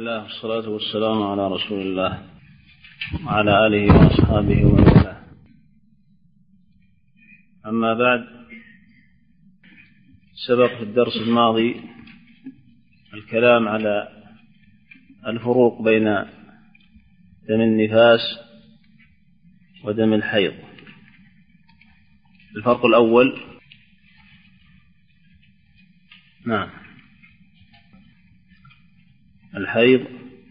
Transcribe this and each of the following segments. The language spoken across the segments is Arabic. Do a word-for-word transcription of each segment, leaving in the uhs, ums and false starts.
الله والصلاة والسلام على رسول الله وعلى آله وأصحابه ومن والاه. أما بعد، سبق في الدرس الماضي الكلام على الفروق بين دم النفاس ودم الحيض. الفرق الأول، نعم، الحيض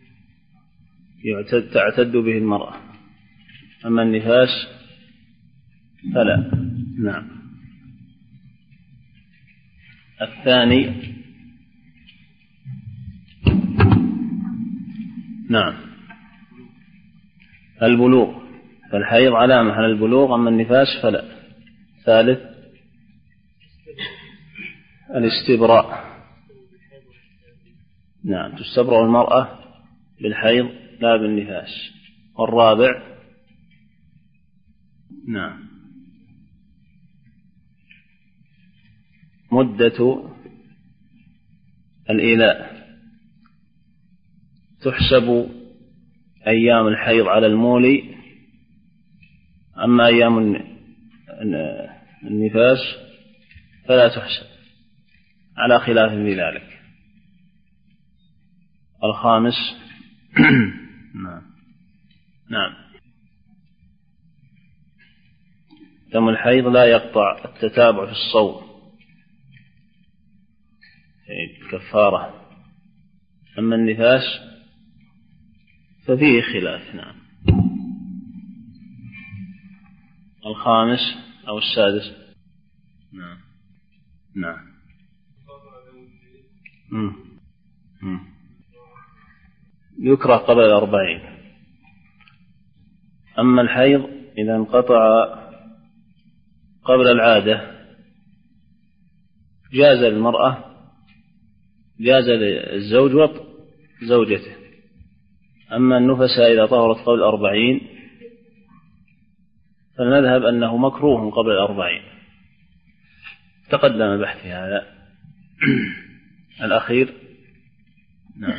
يعتد تعتد به المرأة، أما النفاس فلا. نعم. الثاني، نعم، البلوغ، فالحيض علامة على البلوغ، أما النفاس فلا. ثالث، الاستبراء، نعم، تستبرأ المرأة بالحيض لا بالنفاس. والرابع، نعم، مدة الإيلاء، تحسب أيام الحيض على المولي، أما أيام النفاس فلا تحسب، على خلاف في ذلك. الخامس، نعم نعم دم الحيض لا يقطع التتابع في الصوم، كفارة، أما النفاس ففيه خلاف. نعم. الخامس أو السادس، نعم نعم مم. مم. يكره قبل الأربعين. أما الحيض إذا انقطع قبل العادة جاز للمرأة، جاز للزوج وطء زوجته. أما النفساء إذا طهرت قبل الأربعين فلنذهب أنه مكروه قبل الأربعين، تقدم البحث في هذا. الأخير، نعم،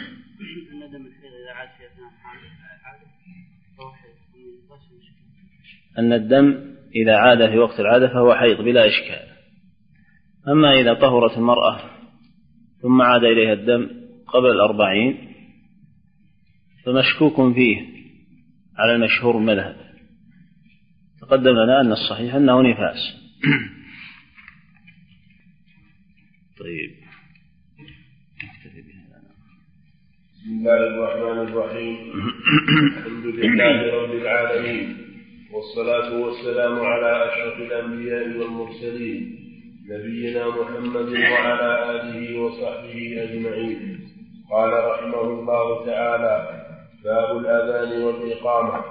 أن الدم إذا عاد في وقت العادة فهو حيض بلا إشكال. أما إذا طهرت المرأة ثم عاد إليها الدم قبل الأربعين فمشكوك فيه على المشهور المذهب. تقدم لنا أن الصحيح أنه نفاس. طيب، بسم الله الرحمن الرحيم. الحمد لله رب العالمين، والصلاة والسلام على أشرف الأنبياء والمرسلين، نبينا محمد وعلى آله وصحبه أجمعين. قال رحمه الله تعالى: باب الأذان والإقامة،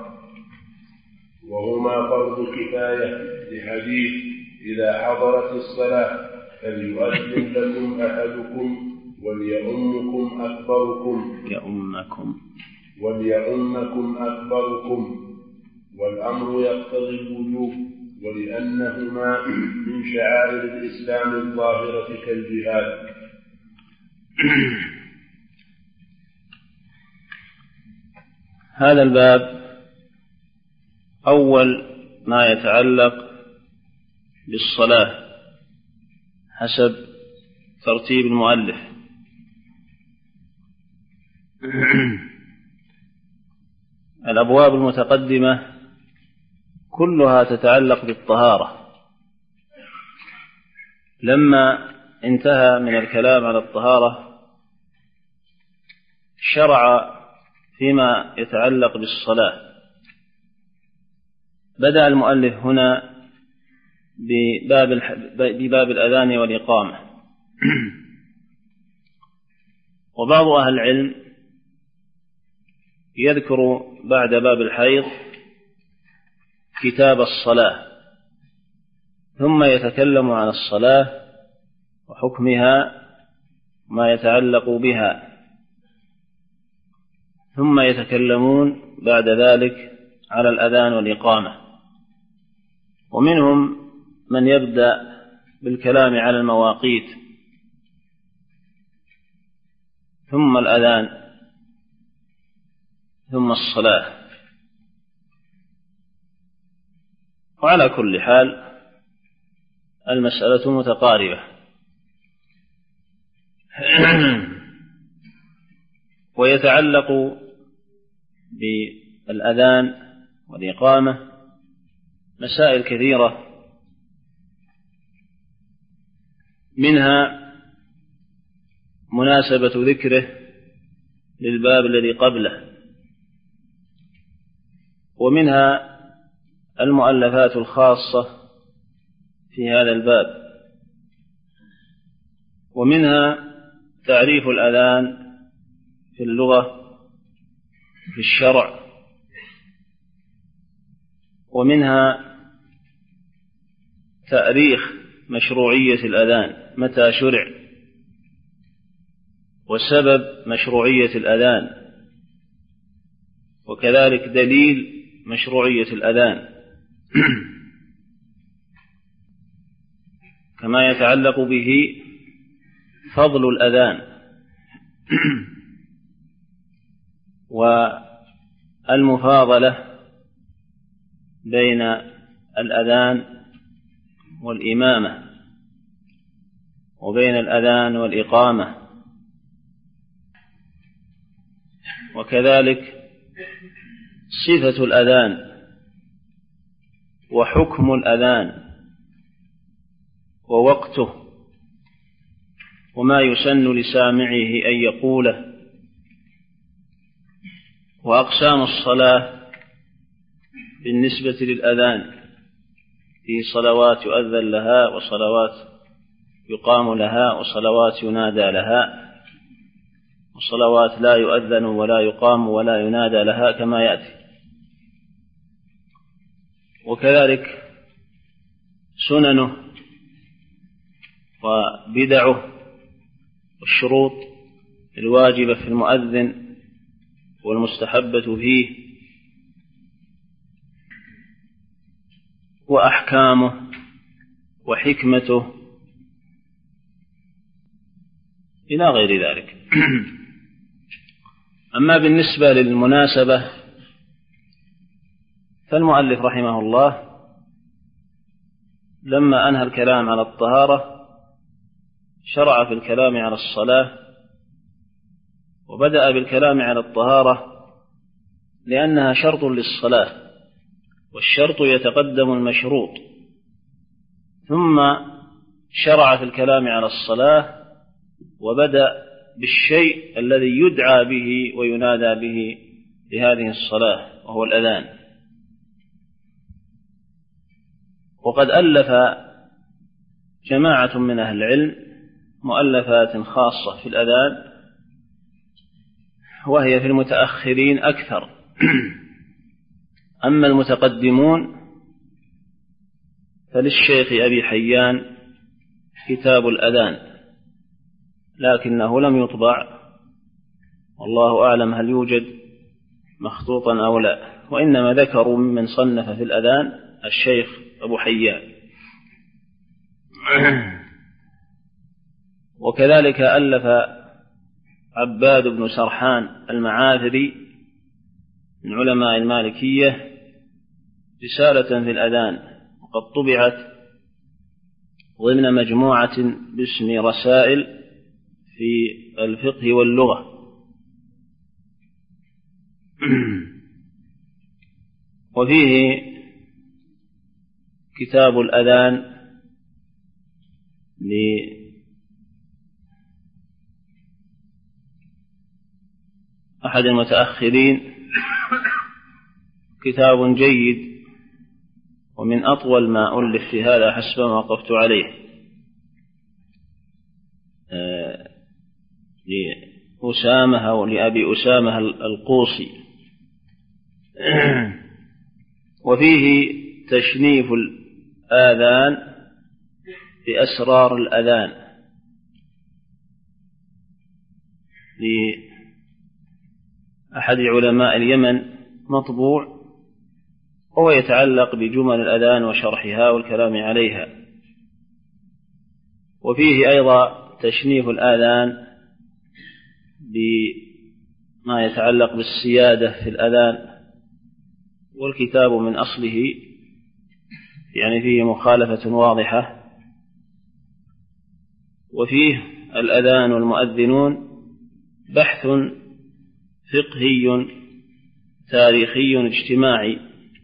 وهما فرض كفاية، لحديث: إذا حضرت الصلاة فليؤذن لكم أحدكم وليؤمكم أكبركم يؤمكم وليؤمكم أكبركم. والأمر يقتضي الوجوب، ولأنهما من شعائر الإسلام الظاهرة كالجهاد. هذا الباب أول ما يتعلق بالصلاة حسب ترتيب المؤلف. الأبواب المتقدمة كلها تتعلق بالطهارة. لما انتهى من الكلام على الطهارة شرع فيما يتعلق بالصلاة. بدأ المؤلف هنا بباب, بباب الأذان والإقامة. وبعض أهل العلم يذكر بعد باب الحيض كتاب الصلاة، ثم يتكلم عن الصلاة وحكمها ما يتعلق بها، ثم يتكلمون بعد ذلك على الأذان والإقامة. ومنهم من يبدأ بالكلام على المواقيت ثم الأذان ثم الصلاة. وعلى كل حال المسألة متقاربة، ويتعلق بالأذان والإقامة مسائل كثيرة، منها مناسبة ذكره للباب الذي قبله، ومنها المؤلفات الخاصة في هذا الباب، ومنها تعريف الأذان في اللغة في الشرع، ومنها تاريخ مشروعية الأذان، متى شرع، وسبب مشروعية الأذان، وكذلك دليل مشروعية الأذان، كما يتعلق به فضل الأذان والمفاضلة بين الأذان والإمامة، وبين الأذان والإقامة، وكذلك صفة الأذان وحكم الأذان ووقته، وما يسن لسامعه أن يقوله، وأقسام الصلاة بالنسبة للأذان، في صلوات يؤذن لها، وصلوات يقام لها، وصلوات ينادى لها، وصلوات لا يؤذن ولا يقام ولا ينادى لها كما يأتي، وكذلك سننه وبدعه والشروط الواجبة في المؤذن والمستحبة فيه، وأحكامه وحكمته إلى غير ذلك. أما بالنسبة للمناسبة فالمؤلف رحمه الله لما أنهى الكلام على الطهارة شرع في الكلام على الصلاة، وبدأ بالكلام على الطهارة لأنها شرط للصلاة، والشرط يتقدم المشروط، ثم شرع في الكلام على الصلاة وبدأ بالشيء الذي يدعى به وينادى به لهذه الصلاة، وهو الأذان. وقد ألف جماعة من أهل العلم مؤلفات خاصة في الأذان، وهي في المتأخرين أكثر. أما المتقدمون فللشيخ أبي حيان كتاب الأذان، لكنه لم يطبع، والله أعلم هل يوجد مخطوطا أو لا، وإنما ذكروا ممن صنف في الأذان الشيخ أبو حيان. وكذلك ألف عباد بن سرحان المعافري من علماء المالكية رسالة في الأذان، وقد طبعت ضمن مجموعة باسم رسائل في الفقه واللغة. وفيه كتاب الأذان لأحد المتأخرين، كتاب جيد ومن أطول ما ألف في هذا حسب ما وقفت عليه، لأسامة أو لأبي أسامة القوصي. وفيه تشنيف الآذان بأسرار الأذان لأحد علماء اليمن مطبوع، وهو يتعلق بجمل الأذان وشرحها والكلام عليها. وفيه أيضا تشنيف الآذان ما يتعلق بالسيادة في الأذان، والكتاب من أصله يعني فيه مخالفة واضحة، وفيه الأذان والمؤذنون بحث فقهي تاريخي اجتماعي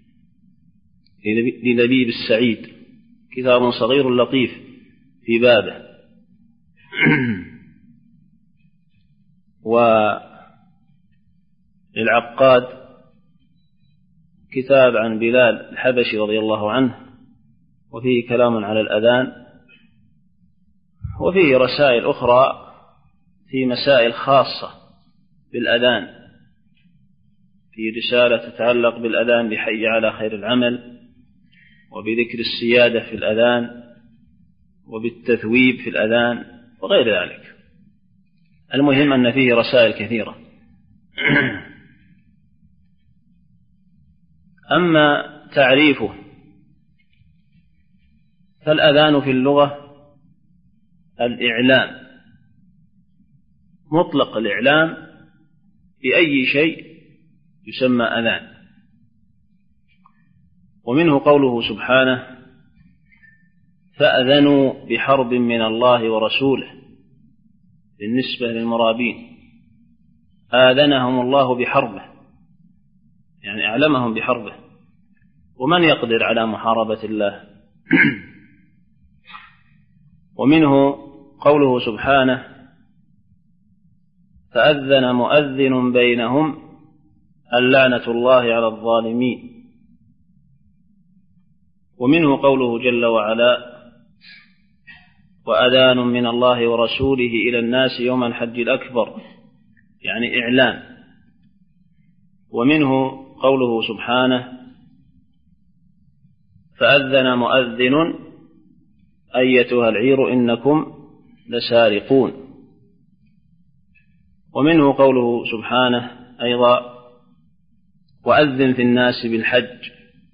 للبيب السعيد، كتاب صغير لطيف في بابه. وللعقاد كتاب عن بلال الحبشي رضي الله عنه، وفيه كلام على الأذان، وفيه رسائل أخرى في مسائل خاصة بالأذان، في رسالة تتعلق بالأذان بحي على خير العمل، وبذكر السيادة في الأذان، وبالتثويب في الأذان وغير ذلك. المهم أن فيه رسائل كثيرة. أما تعريفه فالأذان في اللغة الإعلام، مطلق الإعلام بأي شيء يسمى أذان. ومنه قوله سبحانه: فأذنوا بحرب من الله ورسوله، بالنسبة للمرابين آذنهم الله بحربه، يعني أعلمهم بحربه، ومن يقدر على محاربة الله. ومنه قوله سبحانه: فأذن مؤذن بينهم اللعنة الله على الظالمين. ومنه قوله جل وعلا: وأذان من الله ورسوله إلى الناس يوم الحج الأكبر، يعني إعلان. ومنه قوله سبحانه: فأذن مؤذن أيتها العير إنكم لسارقون. ومنه قوله سبحانه أيضا: وأذن في الناس بالحج.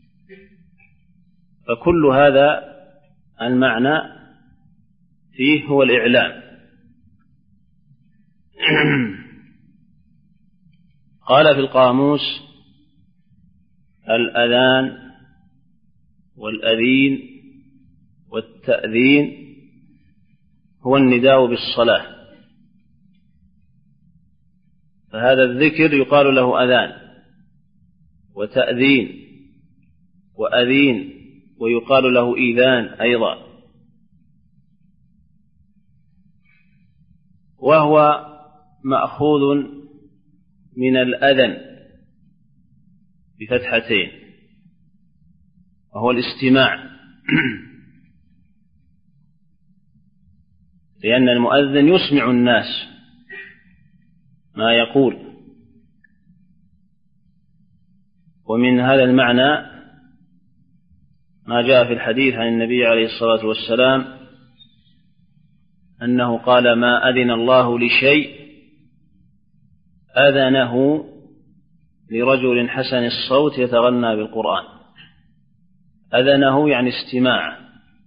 فكل هذا المعنى فيه هو الإعلام. قال في القاموس: الأذان والأذين والتأذين هو النداء بالصلاة، فهذا الذكر يقال له أذان وتأذين وأذين، ويقال له إيذان أيضا. وهو مأخوذ من الأذن بفتحتين، وهو الاستماع، لأن المؤذن يسمع الناس ما يقول. ومن هذا المعنى ما جاء في الحديث عن النبي عليه الصلاة والسلام أنه قال: ما أذن الله لشيء أذنه لرجل حسن الصوت يتغنى بالقرآن. أذنه يعني استماع.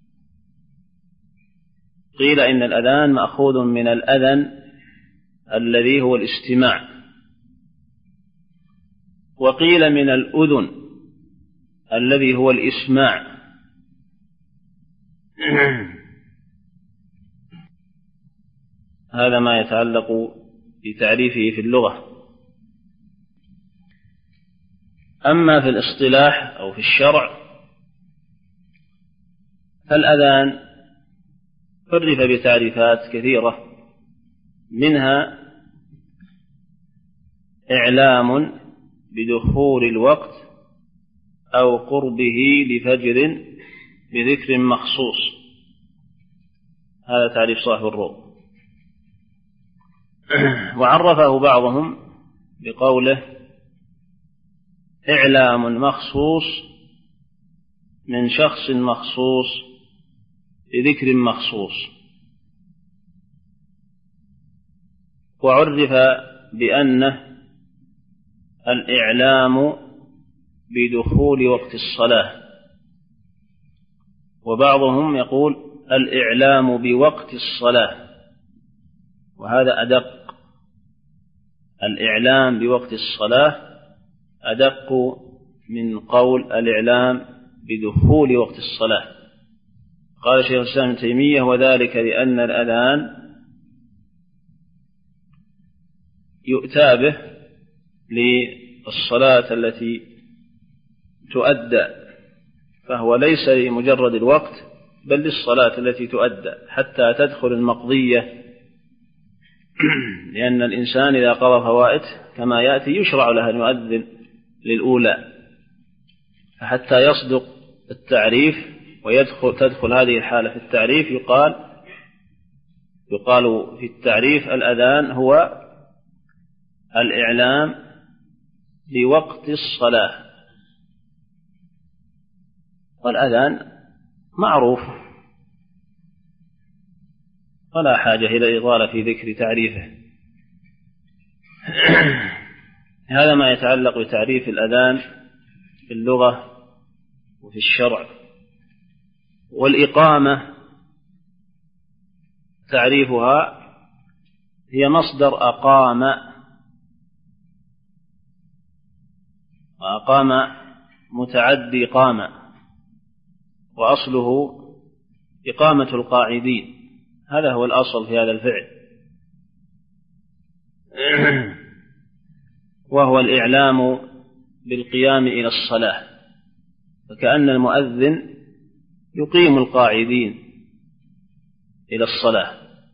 قيل إن الأذان مأخوذ من الأذن الذي هو الاستماع، وقيل من الأذن الذي هو الإسماع. هذا ما يتعلق بتعريفه في اللغة. أما في الاصطلاح أو في الشرع فالأذان عرف بتعريفات كثيرة، منها إعلام بدخول الوقت أو قربه لفجر بذكر مخصوص. هذا تعريف صاحب الروض. وعرفه بعضهم بقوله: إعلام مخصوص من شخص مخصوص بذكر مخصوص. وعرف بأنه الإعلام بدخول وقت الصلاة، وبعضهم يقول الإعلام بوقت الصلاة، وهذا أدق. الإعلام بوقت الصلاة أدق من قول الإعلام بدخول وقت الصلاة. قال شيخ الإسلام ابن تيمية: وذلك لأن الأذان يؤتى به للصلاة التي تؤدى، فهو ليس لمجرد الوقت بل للصلاة التي تؤدى حتى تدخل المقضية، لأن الإنسان إذا قضى فوائد كما يأتي يشرع له أن يؤذن للأولى، فحتى يصدق التعريف ويدخل تدخل هذه الحالة في التعريف يقال يقال في التعريف: الأذان هو الإعلام بوقت الصلاة. والأذان معروف ولا حاجة إلى الإطالة في ذكر تعريفه. هذا ما يتعلق بتعريف الأذان في اللغة وفي الشرع. والإقامة تعريفها هي مصدر أقام، وأقام متعدي قام، وأصله إقامة القاعدين، هذا هو الأصل في هذا الفعل، وهو الإعلام بالقيام إلى الصلاة، فكأن المؤذن يقيم القاعدين إلى الصلاة.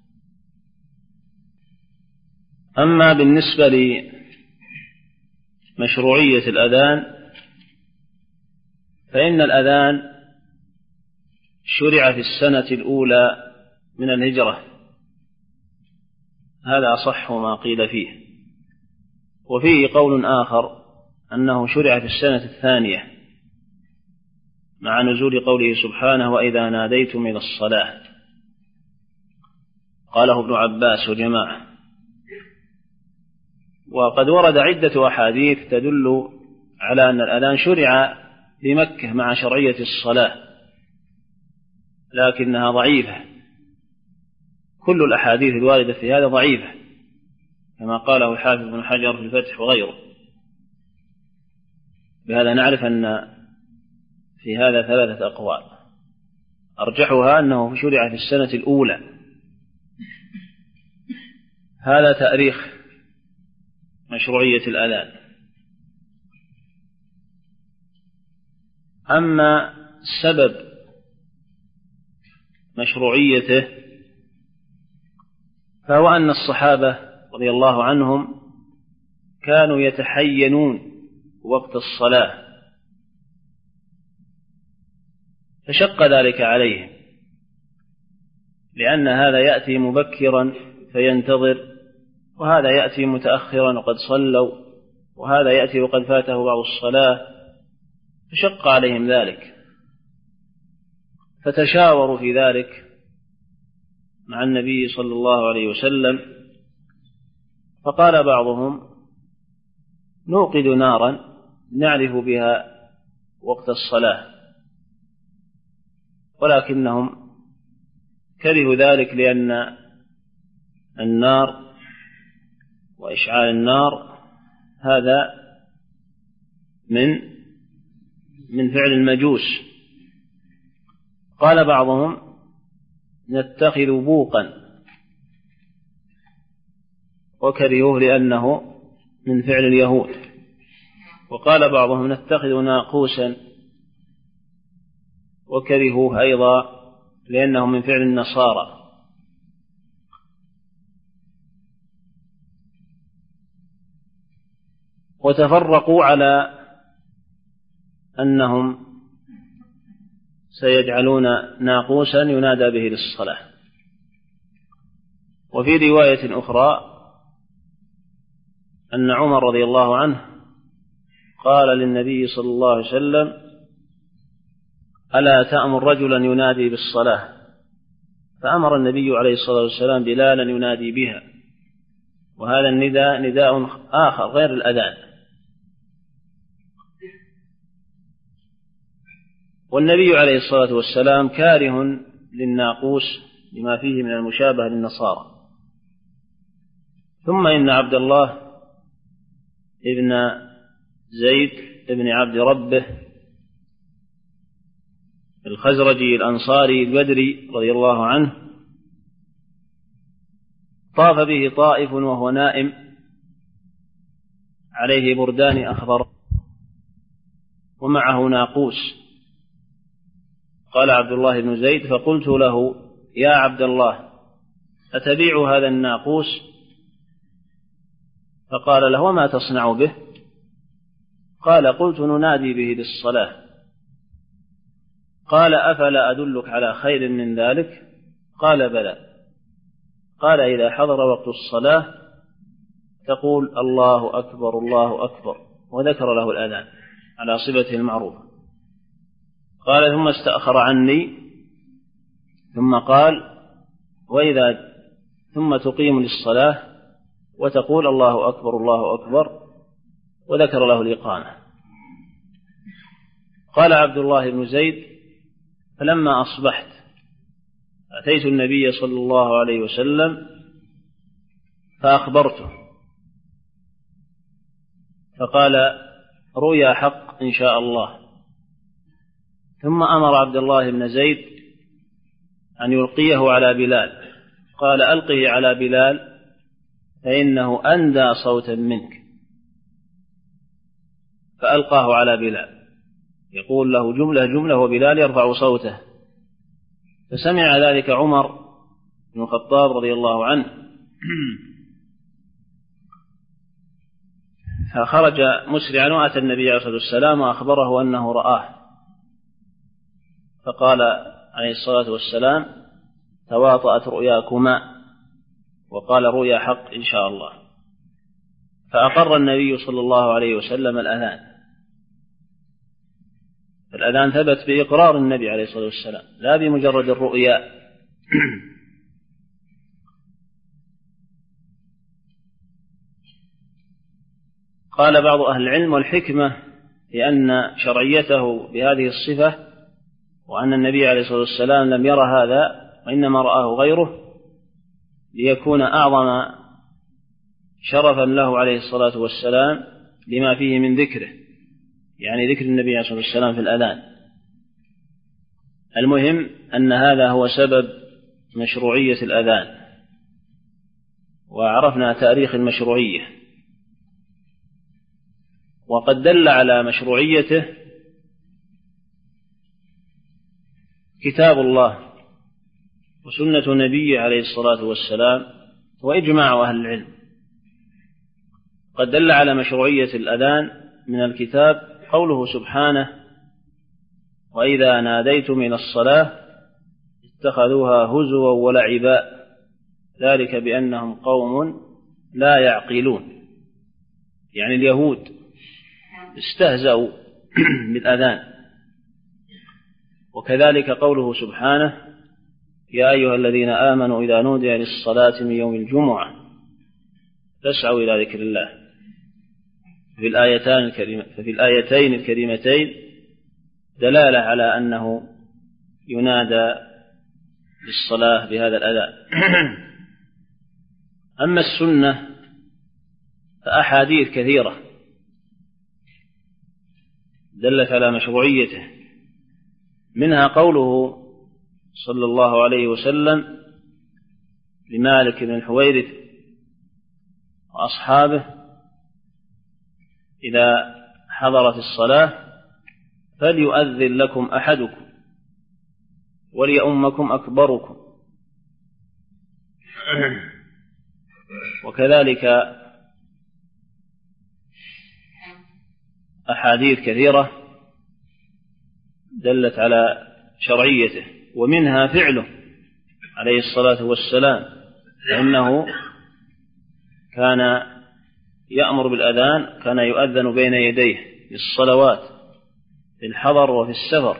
أما بالنسبة لمشروعية الأذان فإن الأذان شرع في السنة الأولى من الهجرة، هذا أصح ما قيل فيه. وفيه قول آخر أنه شرع في السنة الثانية مع نزول قوله سبحانه: وإذا ناديتم إلى الصلاة، قاله ابن عباس وجماعة. وقد ورد عدة أحاديث تدل على أن الأذان شرع بمكة مع شرعية الصلاة، لكنها ضعيفة، كل الأحاديث الواردة في هذا ضعيفة، كما قاله الحافظ بن حجر في الفتح وغيره. بهذا نعرف أن في هذا ثلاثة أقوال، أرجحها أنه شرع في السنة الأولى، هذا تاريخ مشروعية الأذان. أما سبب مشروعيته فهو أن الصحابة رضي الله عنهم كانوا يتحينون وقت الصلاة، فشق ذلك عليهم، لأن هذا يأتي مبكرا فينتظر، وهذا يأتي متأخرا وقد صلوا، وهذا يأتي وقد فاته بعض الصلاة، فشق عليهم ذلك، فتشاوروا في ذلك مع النبي صلى الله عليه وسلم، فقال بعضهم: نوقد نارا نعرف بها وقت الصلاة، ولكنهم كرهوا ذلك لأن النار وإشعال النار هذا من من فعل المجوس. قال بعضهم: نتخذ بوقا، وكرهوه لأنه من فعل اليهود. وقال بعضهم: نتخذ ناقوسا، وكرهوه أيضا لأنه من فعل النصارى. وتفرقوا على أنهم سيجعلون ناقوسا ينادى به للصلاة. وفي رواية أخرى أن عمر رضي الله عنه قال للنبي صلى الله عليه وسلم: ألا تأمر رجلا ينادي بالصلاة؟ فأمر النبي عليه الصلاة والسلام بلالا ينادي بها، وهذا النداء نداء آخر غير الأذان. والنبي عليه الصلاة والسلام كاره للناقوس لما فيه من المشابهة للنصارى. ثم إن عبد الله ابن زيد ابن عبد ربه الخزرجي الأنصاري البدري رضي الله عنه، طاف به طائف وهو نائم عليه بردان أخضر ومعه ناقوس. قال عبد الله بن زيد: فقلت له: يا عبد الله، أتبيع هذا الناقوس؟ فقال له: وما تصنع به؟ قال: قلت: ننادي به بالصلاة. قال: أفلا أدلك على خير من ذلك؟ قال: بلى. قال: إذا حضر وقت الصلاة تقول: الله أكبر الله أكبر، وذكر له الأذان على صفته المعروفة. قال: ثم استأخر عني ثم قال: وإذا ثم تقيم للصلاة وتقول: الله أكبر الله أكبر، وذكر له الإقامة. قال عبد الله بن زيد: فلما أصبحت أتيت النبي صلى الله عليه وسلم فأخبرته، فقال: رؤيا حق إن شاء الله. ثم أمر عبد الله بن زيد أن يلقيه على بلال، قال: ألقه على بلال فإنه أندى صوتا منك. فألقاه على بلال يقول له جملة جملة وبلال يرفع صوته. فسمع ذلك عمر بن الخطاب رضي الله عنه، فخرج مسرعا وأتى النبي عليه الصلاة والسلام وأخبره أنه رآه، فقال عليه الصلاة والسلام: تواطأت رؤياكما، وقال: رؤيا حق إن شاء الله. فأقر النبي صلى الله عليه وسلم الأذان. الأذان ثبت بإقرار النبي عليه الصلاة والسلام لا بمجرد الرؤيا. قال بعض أهل العلم: والحكمة لأن شرعيته بهذه الصفة، وأن النبي عليه الصلاة والسلام لم يرى هذا وإنما رآه غيره، ليكون أعظم شرفا له عليه الصلاة والسلام لما فيه من ذكره، يعني ذكر النبي عليه الصلاة والسلام في الأذان. المهم أن هذا هو سبب مشروعية الأذان، وعرفنا تاريخ المشروعية. وقد دل على مشروعيته كتاب الله وسنة نبيه عليه الصلاة والسلام وإجماع أهل العلم. قد دل على مشروعية الأذان من الكتاب قوله سبحانه: وإذا ناديتم إلى الصلاة اتخذوها هزوا ولعبا ذلك بأنهم قوم لا يعقلون، يعني اليهود استهزأوا بالأذان. وكذلك قوله سبحانه: يا أيها الذين آمنوا إذا نودي للصلاة من يوم الجمعة فاسعوا إلى ذكر الله. في الآيتين الكريمة ففي الآيتين الكريمتين دلالة على أنه ينادى للصلاة بهذا الأذان. أما السنة فأحاديث كثيرة دلت على مشروعيته، منها قوله صلى الله عليه وسلم لمالك بن الحويرث وأصحابه: إذا حضرت الصلاة فليؤذن لكم أحدكم وليؤمكم أكبركم. وكذلك أحاديث كثيرة دلت على شرعيته، ومنها فعله عليه الصلاة والسلام، فإنه كان يأمر بالأذان، كان يؤذن بين يديه للصلوات في الحضر وفي السفر.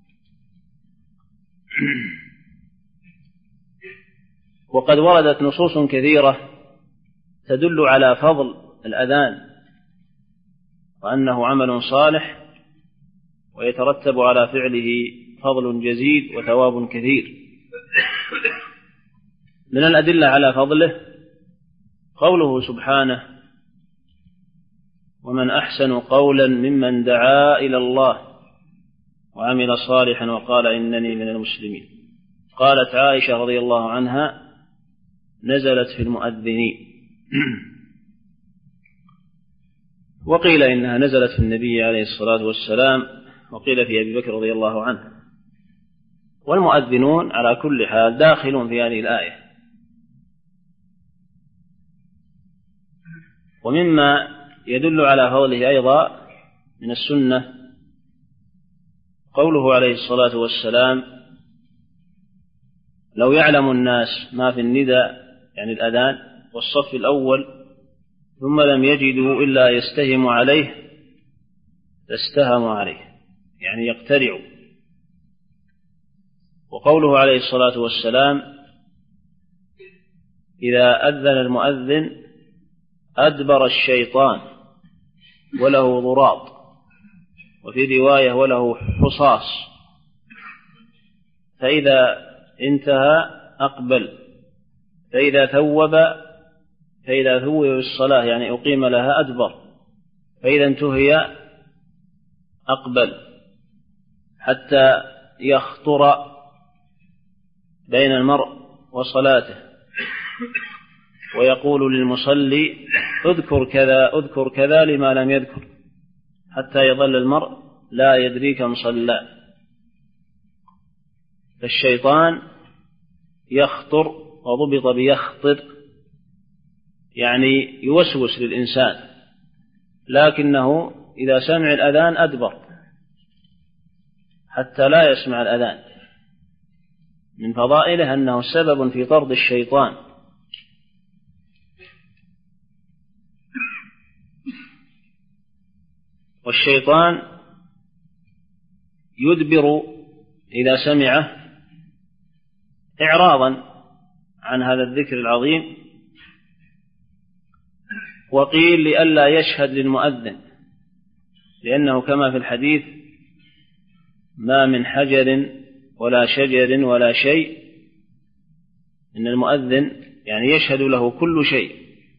وقد وردت نصوص كثيرة تدل على فضل الأذان وأنه عمل صالح ويترتب على فعله فضل جزيل وثواب كثير. من الأدلة على فضله قوله سبحانه: ومن أحسن قولا ممن دعا إلى الله وعمل صالحا وقال إنني من المسلمين. قالت عائشة رضي الله عنها نزلت في المؤذنين. وقيل إنها نزلت في النبي عليه الصلاة والسلام، وقيل في أبي بكر رضي الله عنه. والمؤذنون على كل حال داخلون في هذه الآية. ومما يدل على فضله أيضا من السنة قوله عليه الصلاة والسلام لو يعلم الناس ما في النداء يعني الأذان والصف الأول ثم لم يجدوا إلا يستهم عليه لاستهموا عليه، يعني يقترعوا. وقوله عليه الصلاة والسلام إذا أذن المؤذن أدبر الشيطان وله ضراط، وفي رواية وله حصاص، فإذا انتهى أقبل، فإذا ثوب فإذا ثوب بالصلاة يعني أقيم لها أدبر، فإذا انتهي أقبل، حتى يخطر بين المرء وصلاته ويقول للمصلي اذكر كذا اذكر كذا لما لم يذكر، حتى يظل المرء لا يدري كم صلى. فالشيطان يخطر، وضبط بيخطر يعني يوسوس للإنسان، لكنه إذا سمع الأذان أدبر حتى لا يسمع الأذان. من فضائله أنه سبب في طرد الشيطان. والشيطان يدبر إذا سمعه إعراضا عن هذا الذكر العظيم. وقيل لئلا يشهد للمؤذن، لأنه كما في الحديث ما من حجر ولا شجر ولا شيء، إن المؤذن يعني يشهد له كل شيء،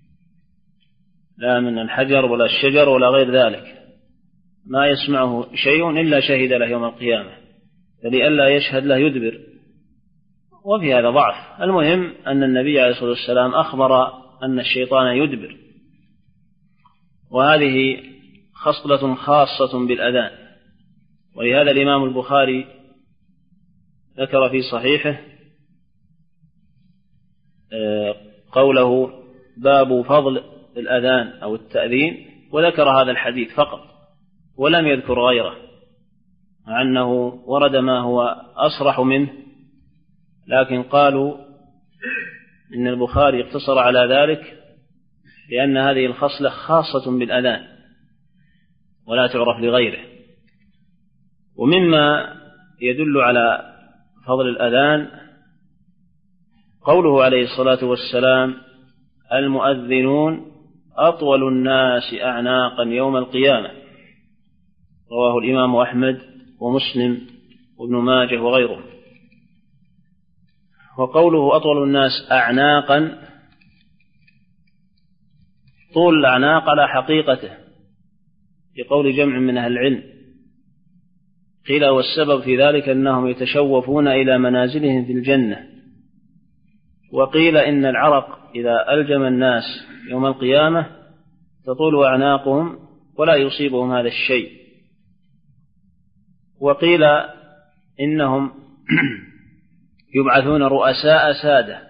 لا من الحجر ولا الشجر ولا غير ذلك، ما يسمعه شيء إلا شهد له يوم القيامة، فلئلا يشهد له يدبر. وفي هذا ضعف. المهم أن النبي عليه الصلاة والسلام أخبر أن الشيطان يدبر، وهذه خصلة خاصة بالأذان. ولهذا الإمام البخاري ذكر في صحيحه قوله باب فضل الأذان أو التأذين، وذكر هذا الحديث فقط ولم يذكر غيره، مع أنه ورد ما هو أصرح منه، لكن قالوا إن البخاري اقتصر على ذلك لأن هذه الخصلة خاصة بالأذان ولا تعرف لغيره. ومما يدل على فضل الأذان قوله عليه الصلاة والسلام المؤذنون أطول الناس أعناقا يوم القيامة، رواه الإمام أحمد ومسلم وابن ماجه وغيره. وقوله أطول الناس أعناقا، طول الأعناق على حقيقته لقول جمع من أهل العلم، قيل والسبب في ذلك أنهم يتشوفون إلى منازلهم في الجنة. وقيل إن العرق إذا ألجم الناس يوم القيامة تطول أعناقهم ولا يصيبهم هذا الشيء. وقيل إنهم يبعثون رؤساء سادة،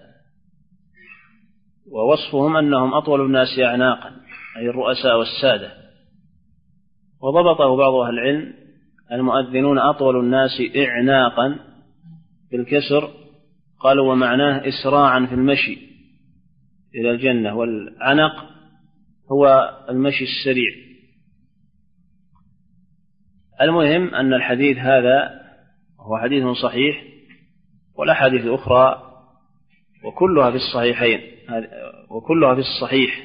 ووصفهم أنهم أطول الناس أعناقا، أي الرؤساء والسادة. وضبطه بعض أهل العلم المؤذنون أطول الناس إعناقا بالكسر، قالوا ومعناه إسراعا في المشي إلى الجنة، والعنق هو المشي السريع. المهم أن الحديث هذا هو حديث صحيح، والأحاديث الأخرى وكلها في الصحيحين وكلها في الصحيح.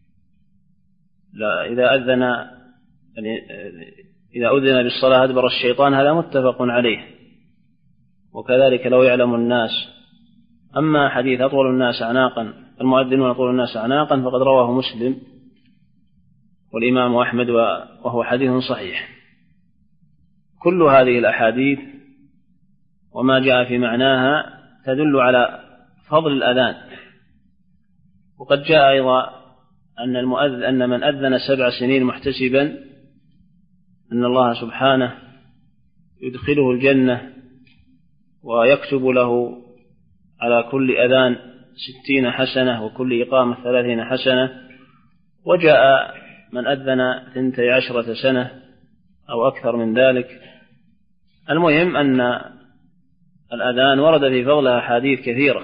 لا إذا أذن يعني إذا أذن بالصلاة أدبر الشيطان، هذا متفق عليه. وكذلك لو يعلم الناس. أما حديث أطول الناس أعناقا المؤذنون أطول الناس أعناقا فقد رواه مسلم والإمام أحمد وهو حديث صحيح. كل هذه الأحاديث وما جاء في معناها تدل على فضل الأذان. وقد جاء أيضا أن المؤذن أن من أذن سبع سنين محتسبا أن الله سبحانه يدخله الجنة ويكتب له على كل أذان ستين حسنة وكل إقامة ثلاثين حسنة. وجاء من أذن ثنتي عشرة سنة أو أكثر من ذلك. المهم أن الأذان ورد في فضلها أحاديث كثيرة.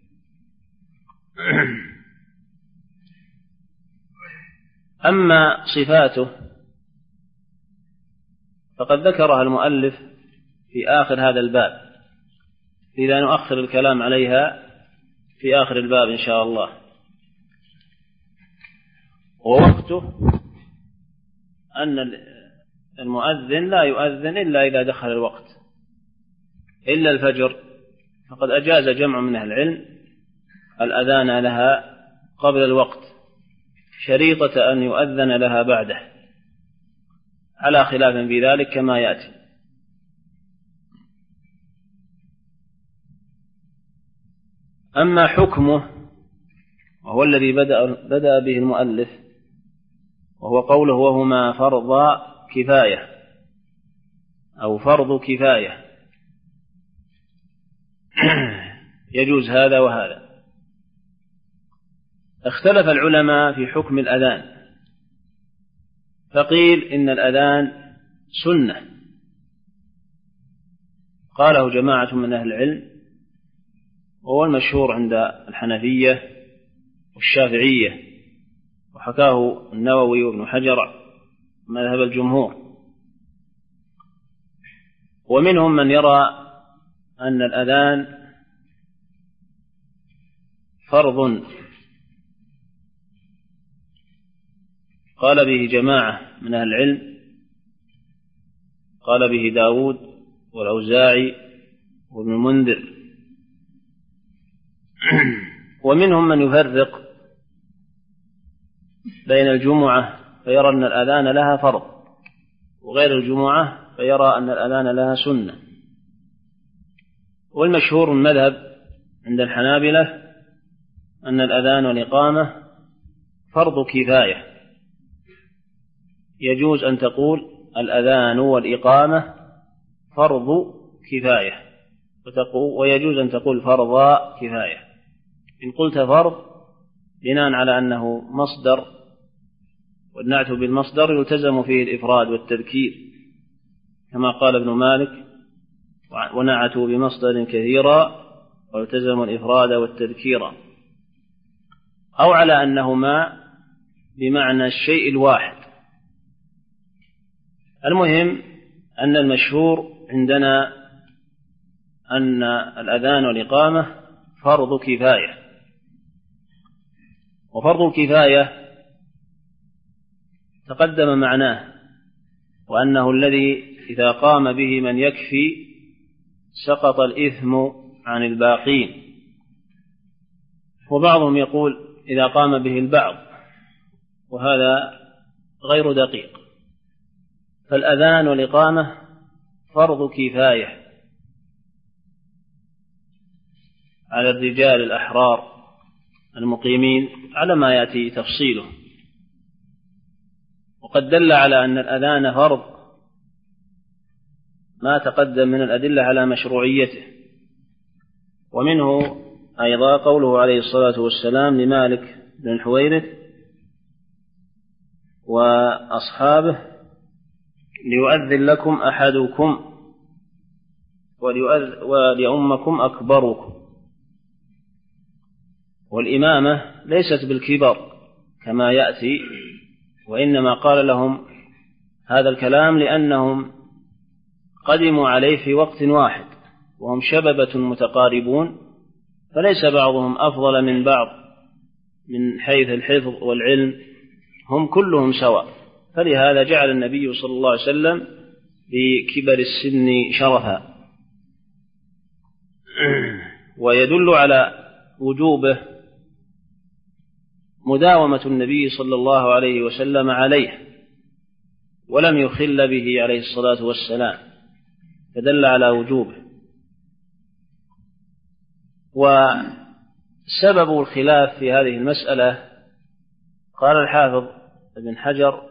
أما صفاته فقد ذكرها المؤلف في آخر هذا الباب، إذا نؤخر الكلام عليها في آخر الباب إن شاء الله. ووقته أن المؤذن لا يؤذن إلا إذا دخل الوقت إلا الفجر، فقد أجاز جمع من أهل العلم الأذان لها قبل الوقت شريطة أن يؤذن لها بعده، على خلاف في ذلك كما يأتي. أما حكمه وهو الذي بدأ, بدأ به المؤلف، وهو قوله وهما فرض كفاية أو فرض كفاية، يجوز هذا وهذا. اختلف العلماء في حكم الأذان، فقيل إن الأذان سنة، قاله جماعة من أهل العلم، وهو المشهور عند الحنفية والشافعية، وحكاه النووي وابن حجر مذهب الجمهور. ومنهم من يرى أن الأذان فرض، قال به جماعة من أهل العلم، قال به داود والأوزاعي وابن المنذر. ومنهم من يفرق بين الجمعة فيرى أن الأذان لها فرض، وغير الجمعة فيرى أن الأذان لها سنة. والمشهور المذهب عند الحنابلة أن الأذان والإقامة فرض كفاية، يجوز أن تقول الأذان والإقامة فرض كفاية، ويجوز أن تقول فرض كفاية. إن قلت فرض بناء على أنه مصدر، والنعت بالمصدر يلتزم فيه الإفراد والتذكير، كما قال ابن مالك ونعتوا بمصدر كثيرا والتزموا الإفراد والتذكير، أو على أنهما بمعنى الشيء الواحد. المهم أن المشهور عندنا أن الأذان والإقامة فرض كفاية. وفرض الكفاية تقدم معناه، وأنه الذي إذا قام به من يكفي سقط الإثم عن الباقين. وبعضهم يقول إذا قام به البعض، وهذا غير دقيق. فالأذان والإقامة فرض كفاية على الرجال الأحرار المقيمين على ما يأتي تفصيله. وقد دل على أن الأذان فرض ما تقدم من الأدلة على مشروعيته. ومنه أيضا قوله عليه الصلاة والسلام لمالك بن الحويرث وأصحابه ليؤذن لكم أحدكم وليؤمكم أكبركم. والإمامة ليست بالكبر كما يأتي، وإنما قال لهم هذا الكلام لأنهم قدموا عليه في وقت واحد، وهم شببة متقاربون، فليس بعضهم أفضل من بعض من حيث الحفظ والعلم، هم كلهم سواء. فلهذا جعل النبي صلى الله عليه وسلم بكبر السن شرفا. ويدل على وجوبه مداومة النبي صلى الله عليه وسلم عليه ولم يخل به عليه الصلاة والسلام، فدل على وجوبه. وسبب الخلاف في هذه المسألة قال الحافظ ابن حجر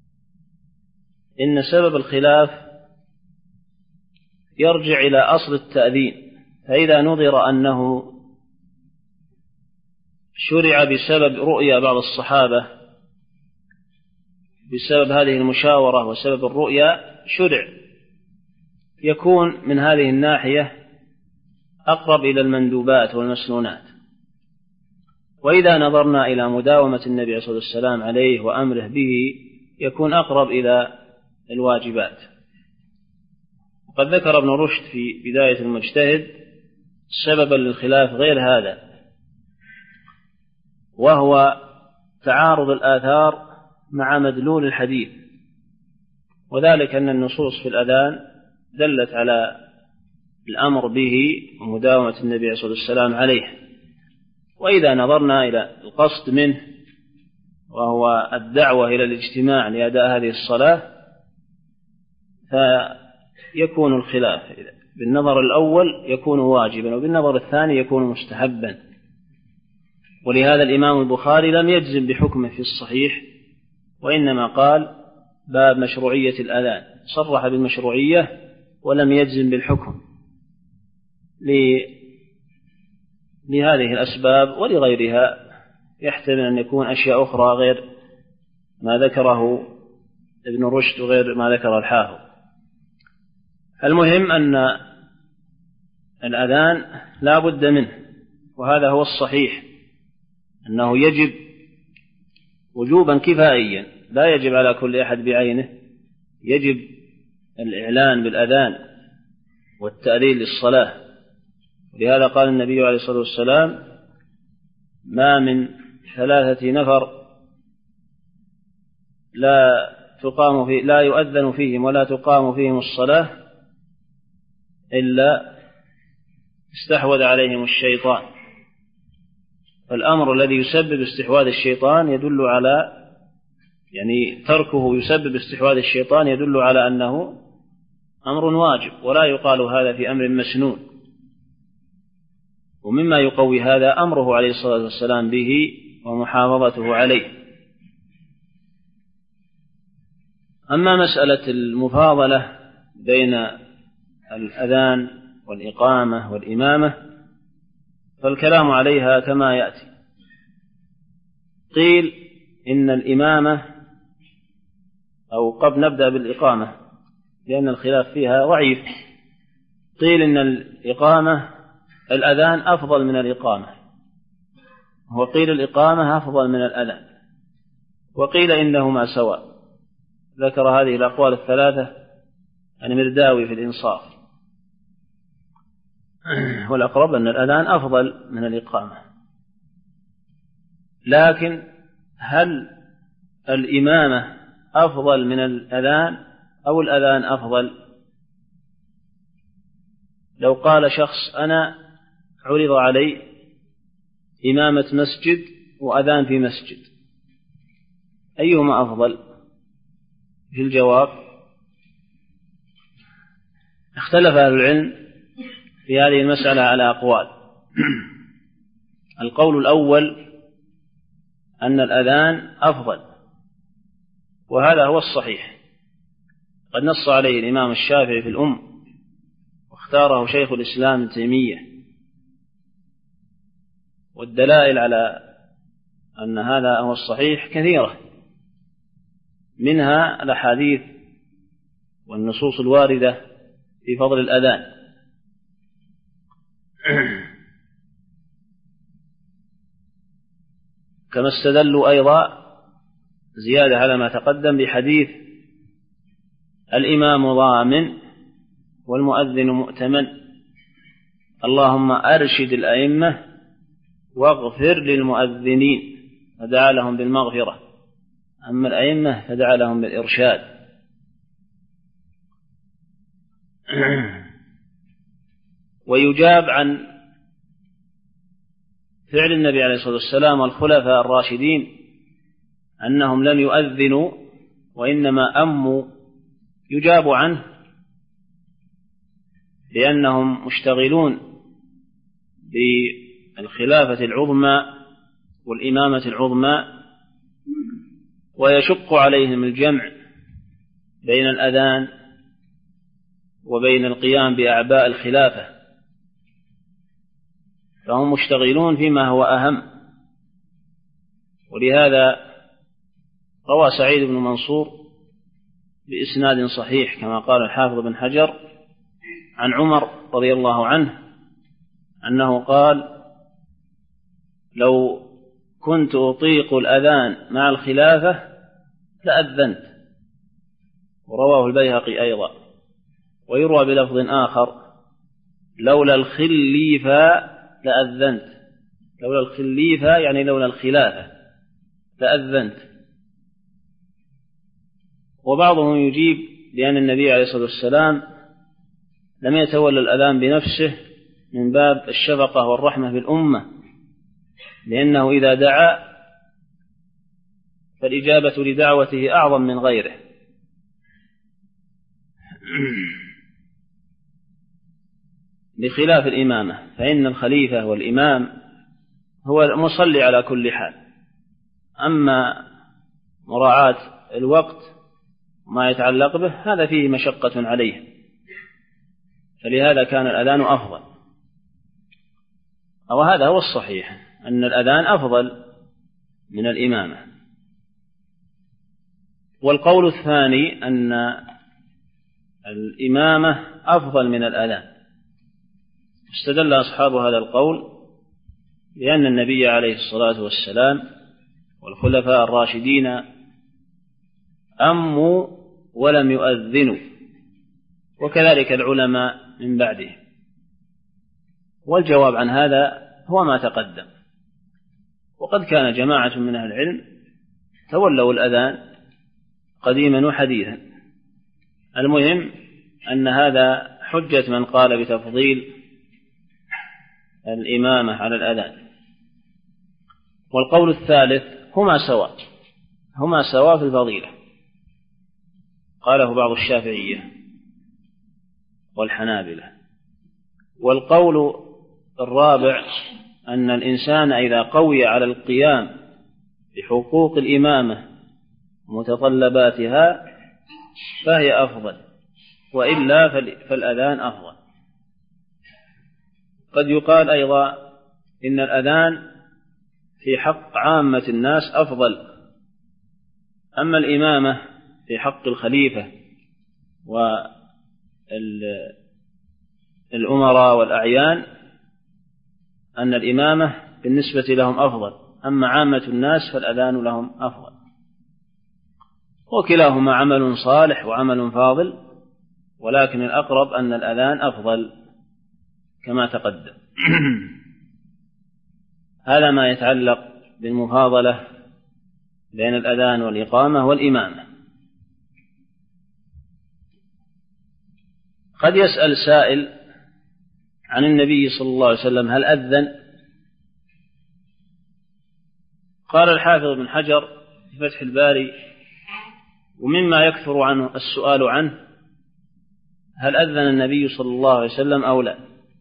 إن سبب الخلاف يرجع إلى أصل التأذين، فإذا نظر أنه شرع بسبب رؤيا بعض الصحابة بسبب هذه المشاورة وسبب الرؤيا شرع، يكون من هذه الناحية أقرب إلى المندوبات والمسنونات. وإذا نظرنا إلى مداومة النبي عليه الصلاة والسلام عليه وأمره به يكون أقرب إلى الواجبات. وقد ذكر ابن رشد في بداية المجتهد سببا للخلاف غير هذا، وهو تعارض الآثار مع مدلول الحديث، وذلك أن النصوص في الأذان دلت على الأمر به ومداومة النبي عليه الصلاة والسلام عليه. وإذا نظرنا إلى القصد منه وهو الدعوة إلى الاجتماع لأداء هذه الصلاة فيكون الخلاف، بالنظر الأول يكون واجبا وبالنظر الثاني يكون مستحبا. ولهذا الإمام البخاري لم يجزم بحكمه في الصحيح، وإنما قال باب مشروعية الأذان، صرح بالمشروعية ولم يجزم بالحكم لهذه الأسباب ولغيرها، يحتمل أن يكون أشياء أخرى غير ما ذكره ابن رشد وغير ما ذكر الحافظ. المهم أن الأذان لا بد منه، وهذا هو الصحيح أنه يجب وجوبا كفائيا، لا يجب على كل أحد بعينه، يجب الإعلان بالأذان والتأذين للصلاة. لهذا قال النبي عليه الصلاة والسلام ما من ثلاثة نفر لا تقام في لا يؤذن فيهم ولا تقام فيهم الصلاة إلا استحوذ عليهم الشيطان. فالأمر الذي يسبب استحواذ الشيطان يدل على يعني تركه يسبب استحواذ الشيطان يدل على أنه أمر واجب، ولا يقال هذا في أمر مسنون. ومما يقوي هذا أمره عليه الصلاة والسلام به ومحافظته عليه. أما مسألة المفاضلة بين الأذان والإقامة والإمامة فالكلام عليها كما يأتي. قيل إن الإمامة، أو قبل نبدأ بالإقامة لأن الخلاف فيها ضعيف، قيل إن الإقامة الأذان أفضل من الإقامة، وقيل الإقامة أفضل من الأذان، وقيل إنهما سواء. ذكر هذه الأقوال الثلاثة المرداوي في الإنصاف، والأقرب أن الأذان أفضل من الإقامة. لكن هل الإمامة أفضل من الأذان أو الأذان أفضل؟ لو قال شخص أنا عرض علي إمامة مسجد وأذان في مسجد، أيهما أفضل؟ في الجواب اختلف أهل العلم في هذه المسألة على أقوال. القول الأول أن الأذان أفضل، وهذا هو الصحيح، قد نص عليه الإمام الشافعي في الأم واختاره شيخ الإسلام ابن تيمية. والدلائل على أن هذا هو الصحيح كثيرة، منها الأحاديث والنصوص الواردة في فضل الأذان. كما استدلوا أيضا زيادة على ما تقدم بحديث الإمام ضامن والمؤذن مؤتمن، اللهم أرشد الأئمة واغفر للمؤذنين، فدعا لهم بالمغفرة، أما الأئمة فدعا لهم بالإرشاد. ويجاب عن فعل النبي عليه الصلاة والسلام والخلفاء الراشدين أنهم لم يؤذنوا وإنما أموا يجاب عنه لأنهم مشتغلون بالخلافة العظمى والإمامة العظمى، ويشق عليهم الجمع بين الأذان وبين القيام بأعباء الخلافة، فهم مشتغلون فيما هو أهم. ولهذا روى سعيد بن منصور بإسناد صحيح كما قال الحافظ بن حجر عن عمر رضي الله عنه أنه قال: لو كنت أطيق الأذان مع الخلافة لأذنت. ورواه البيهقي أيضا. ويروى بلفظ آخر: لولا الخليفة لأذنت. لولا الخليفة يعني لولا الخلافة لأذنت. وبعضهم يجيب بأن النبي عليه الصلاة والسلام لم يتولى الأذان بنفسه من باب الشفقة والرحمة بالأمة، لأنه إذا دعا فالإجابة لدعوته أعظم من غيره. بخلاف الإمامة، فإن الخليفة والإمام هو المصلي على كل حال. أما مراعاة الوقت وما يتعلق به هذا فيه مشقة عليه، فلهذا كان الأذان أفضل. وهذا هو الصحيح أن الأذان أفضل من الإمامة. والقول الثاني أن الإمامة أفضل من الأذان، استدل أصحاب هذا القول لأن النبي عليه الصلاة والسلام والخلفاء الراشدين أموا ولم يؤذنوا، وكذلك العلماء من بعده. والجواب عن هذا هو ما تقدم. وقد كان جماعة من أهل العلم تولوا الأذان قديما وحديثا. المهم أن هذا حجة من قال بتفضيل الإمامة على الأذان. والقول الثالث: هما سواء، هما سواء في الفضيلة، قاله بعض الشافعية والحنابلة. والقول الرابع أن الإنسان إذا قوي على القيام بحقوق الإمامة ومتطلباتها فهي أفضل، وإلا فالأذان أفضل. قد يقال أيضا إن الأذان في حق عامة الناس أفضل، أما الإمامة في حق الخليفة والأمراء والأعيان أن الإمامة بالنسبة لهم أفضل، أما عامة الناس فالأذان لهم أفضل. وكلاهما عمل صالح وعمل فاضل، ولكن الأقرب أن الأذان أفضل كما تقدم. هذا ما يتعلق بالمفاضلة بين الأذان والإقامة والإمامة. قد يسأل سائل عن النبي صلى الله عليه وسلم: هل أذن؟ قال الحافظ بن حجر في فتح الباري: ومما يكثر عنه السؤال عنه هل أذن النبي صلى الله عليه وسلم أو لا؟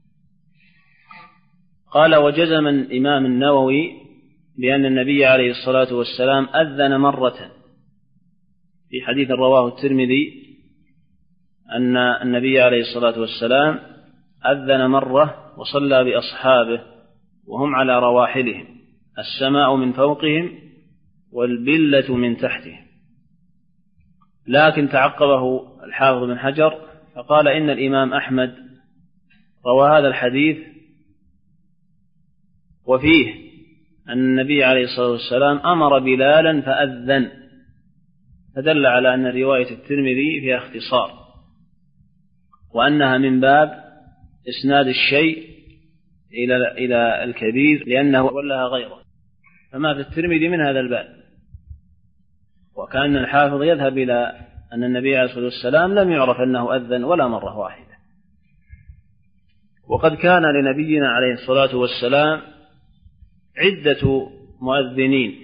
قال: وجزم الإمام النووي بأن النبي عليه الصلاة والسلام أذن مرة، في حديث رواه الترمذي أن النبي عليه الصلاة والسلام أذن مرة وصلى بأصحابه وهم على رواحلهم، السماء من فوقهم والبلة من تحتهم. لكن تعقبه الحافظ بن حجر فقال: إن الإمام أحمد روى هذا الحديث وفيه أن النبي عليه الصلاة والسلام أمر بلالا فأذن، فدل على أن رواية الترمذي فيها اختصار، وأنها من باب إسناد الشيء إلى إلى الكبير لأنه ولها غيره، فما في الترمذي من هذا الباب. وكأن الحافظ يذهب إلى أن النبي عليه الصلاة والسلام لم يعرف أنه أذن ولا مرة واحدة. وقد كان لنبينا عليه الصلاة والسلام عدة مؤذنين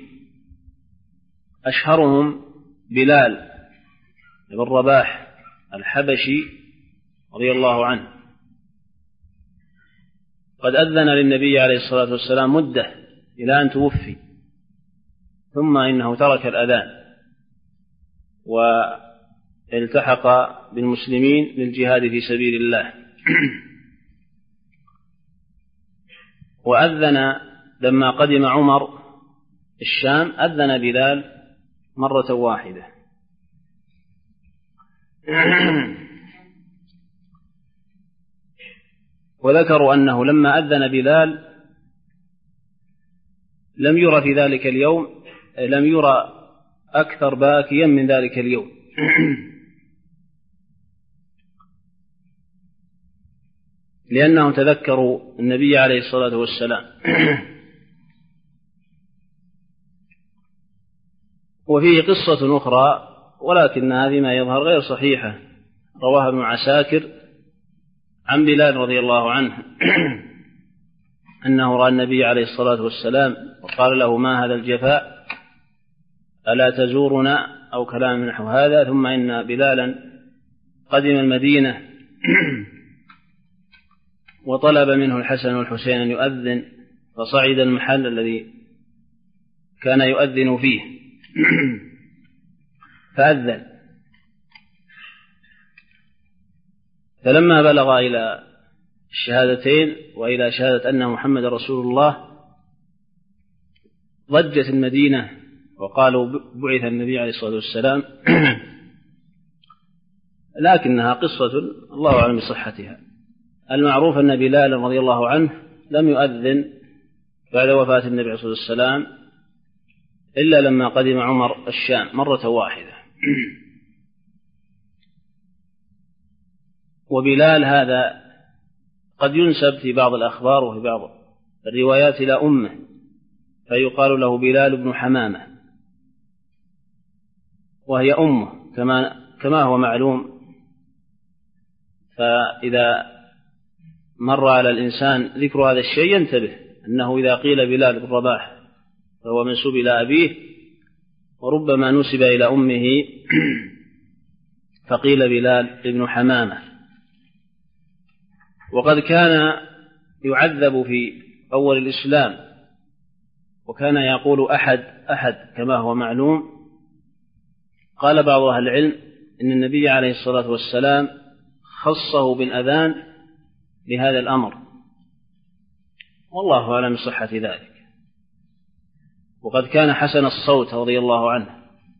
أشهرهم بلال بن رباح الحبشي رضي الله عنه، قد أذن للنبي عليه الصلاة والسلام مدة إلى أن توفي، ثم إنه ترك الأذان والتحق بالمسلمين للجهاد في سبيل الله. وأذن لما قدم عمر الشام أذن بلال مرة واحدة. وذكروا أنه لما أذن بلال لم يرى في ذلك اليوم لم يرى أكثر باكيا من ذلك اليوم. لأنهم تذكروا النبي عليه الصلاة والسلام. وفيه قصة أخرى ولكن هذه ما يظهر غير صحيحة، رواها ابن عساكر عن بلال رضي الله عنه أنه رأى النبي عليه الصلاة والسلام وقال له: ما هذا الجفاء، ألا تزورنا، أو كلام نحو هذا. ثم إن بلالا قدم المدينة وطلب منه الحسن والحسين أن يؤذن، فصعد المحل الذي كان يؤذن فيه فأذن. فلما بلغ إلى الشهادتين وإلى شهادة أن محمد رسول الله ضجت المدينة وقالوا بعث النبي عليه الصلاة والسلام، لكنها قصة الله أعلم بصحتها. المعروف أن بلال رضي الله عنه لم يؤذن بعد وفاة النبي عليه الصلاة والسلام إلا لما قدم عمر الشام مرة واحدة. وبلال هذا قد ينسب في بعض الأخبار وفي بعض الروايات إلى أمه، فيقال له بلال بن حمامة، وهي أمه كما كما هو معلوم. فإذا مر على الإنسان ذكر هذا الشيء ينتبه أنه إذا قيل بلال بن رباح فهو منسوب إلى أبيه، وربما نسب إلى أمه فقيل بلال بن حمامة. وقد كان يعذب في أول الإسلام، وكان يقول أحد أحد كما هو معلوم. قال بعض أهل العلم إن النبي عليه الصلاة والسلام خصه بالأذان لهذا الأمر، والله أعلم بصحة ذلك. وقد كان حسن الصوت رضي الله عنه،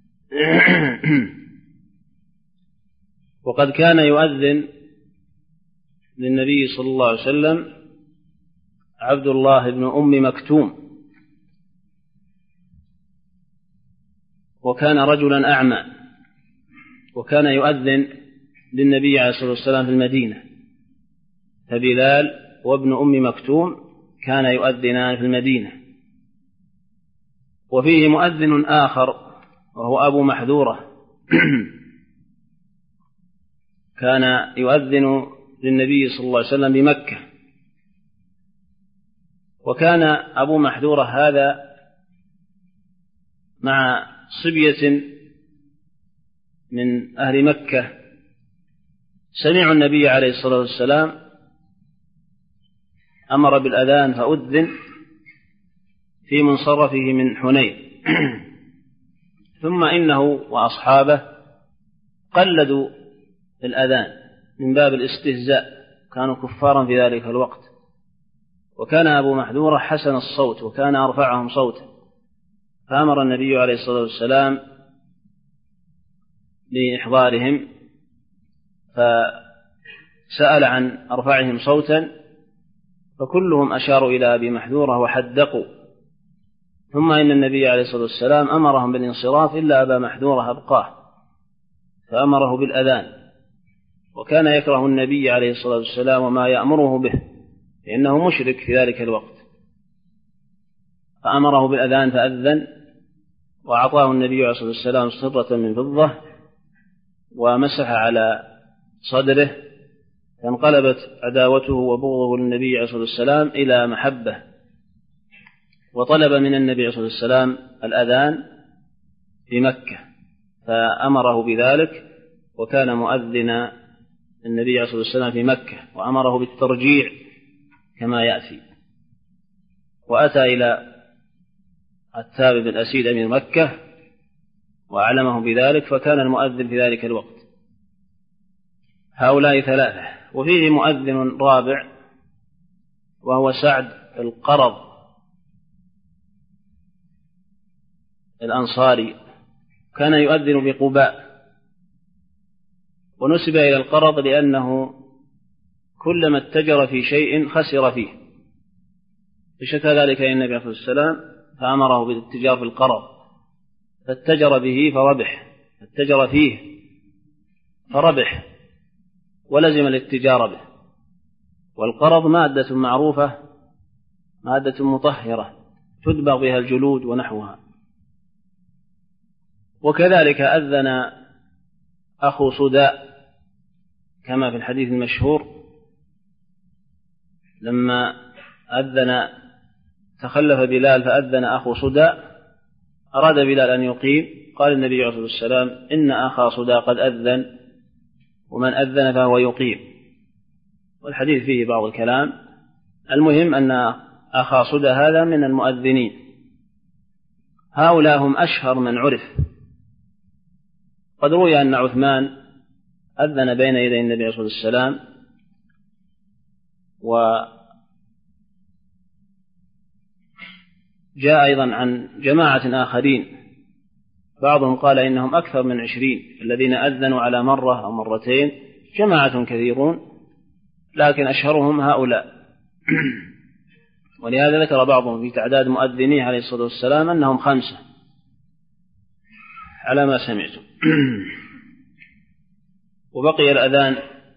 وقد كان يؤذن للنبي صلى الله عليه وسلم عبد الله بن أم مكتوم، وكان رجلا أعمى، وكان يؤذن للنبي عليه الصلاة والسلام في المدينة. فبلال وابن أم مكتوم كان يؤذنان في المدينة. وفيه مؤذن آخر وهو أبو محذورة كان يؤذن للنبي صلى الله عليه وسلم بمكة. وكان أبو محذورة هذا مع صبية من أهل مكة سمعوا النبي عليه الصلاة والسلام أمر بالأذان فأذن في منصرفه من حنين ثم إنه وأصحابه قلدوا الأذان من باب الاستهزاء، كانوا كفارا في ذلك الوقت. وكان أبو محذورة حسن الصوت وكان أرفعهم صوتا، فأمر النبي عليه الصلاة والسلام لإحضارهم فسأل عن أرفعهم صوتا، فكلهم أشاروا إلى أبي محذورة وحدقوا. ثم إن النبي عليه الصلاة والسلام أمرهم بالانصراف إلا أبا محذورة أبقاه فأمره بالأذان، وكان يكره النبي عليه الصلاة والسلام وما يأمره به لأنه مشرك في ذلك الوقت، فأمره بالأذان فأذن، وأعطاه النبي عليه الصلاة والسلام صرة من فضة ومسح على صدره، فانقلبت عداوته وبغضه للنبي عليه الصلاة والسلام إلى محبة. وطلب من النبي صلى الله عليه وسلم الأذان في مكة فأمره بذلك، وكان مؤذن النبي صلى الله عليه وسلم في مكة وأمره بالترجيع كما يأتي. وأتى إلى عتاب بن أسيد أمير مكة وأعلمه بذلك، فكان المؤذن في ذلك الوقت. هؤلاء ثلاثة. وفيه مؤذن رابع وهو سعد القرض الأنصاري، كان يؤذن بقباء، ونسب إلى القرض لأنه كلما اتجر في شيء خسر فيه، فشكى ذلك إلى النبي عليه الصلاة والسلام فأمره بالاتجار في القرض، فاتجر به فربح، فاتجر فيه فربح ولزم الاتجار به. والقرض مادة معروفة، مادة مطهرة تدبغ بها الجلود ونحوها. وكذلك أذن أخو صداء كما في الحديث المشهور، لما أذن تخلف بلال فأذن أخو صداء، أراد بلال أن يقيم، قال النبي عليه الصلاة والسلام إن أخا صداء قد أذن، ومن أذن فهو يقيم. والحديث فيه بعض الكلام. المهم أن أخا صداء هذا من المؤذنين. هؤلاء هم أشهر من عرف. قد روي أن عثمان أذن بين يدي النبي عليه الصلاة والسلام، وجاء أيضا عن جماعة آخرين، بعضهم قال إنهم أكثر من عشرين الذين أذنوا على مرة أو مرتين، جماعة كثيرون، لكن أشهرهم هؤلاء. ولهذا ذكر بعضهم في تعداد مؤذنيه عليه الصلاة والسلام أنهم خمسة على ما سمعتم. وبقي الأذان،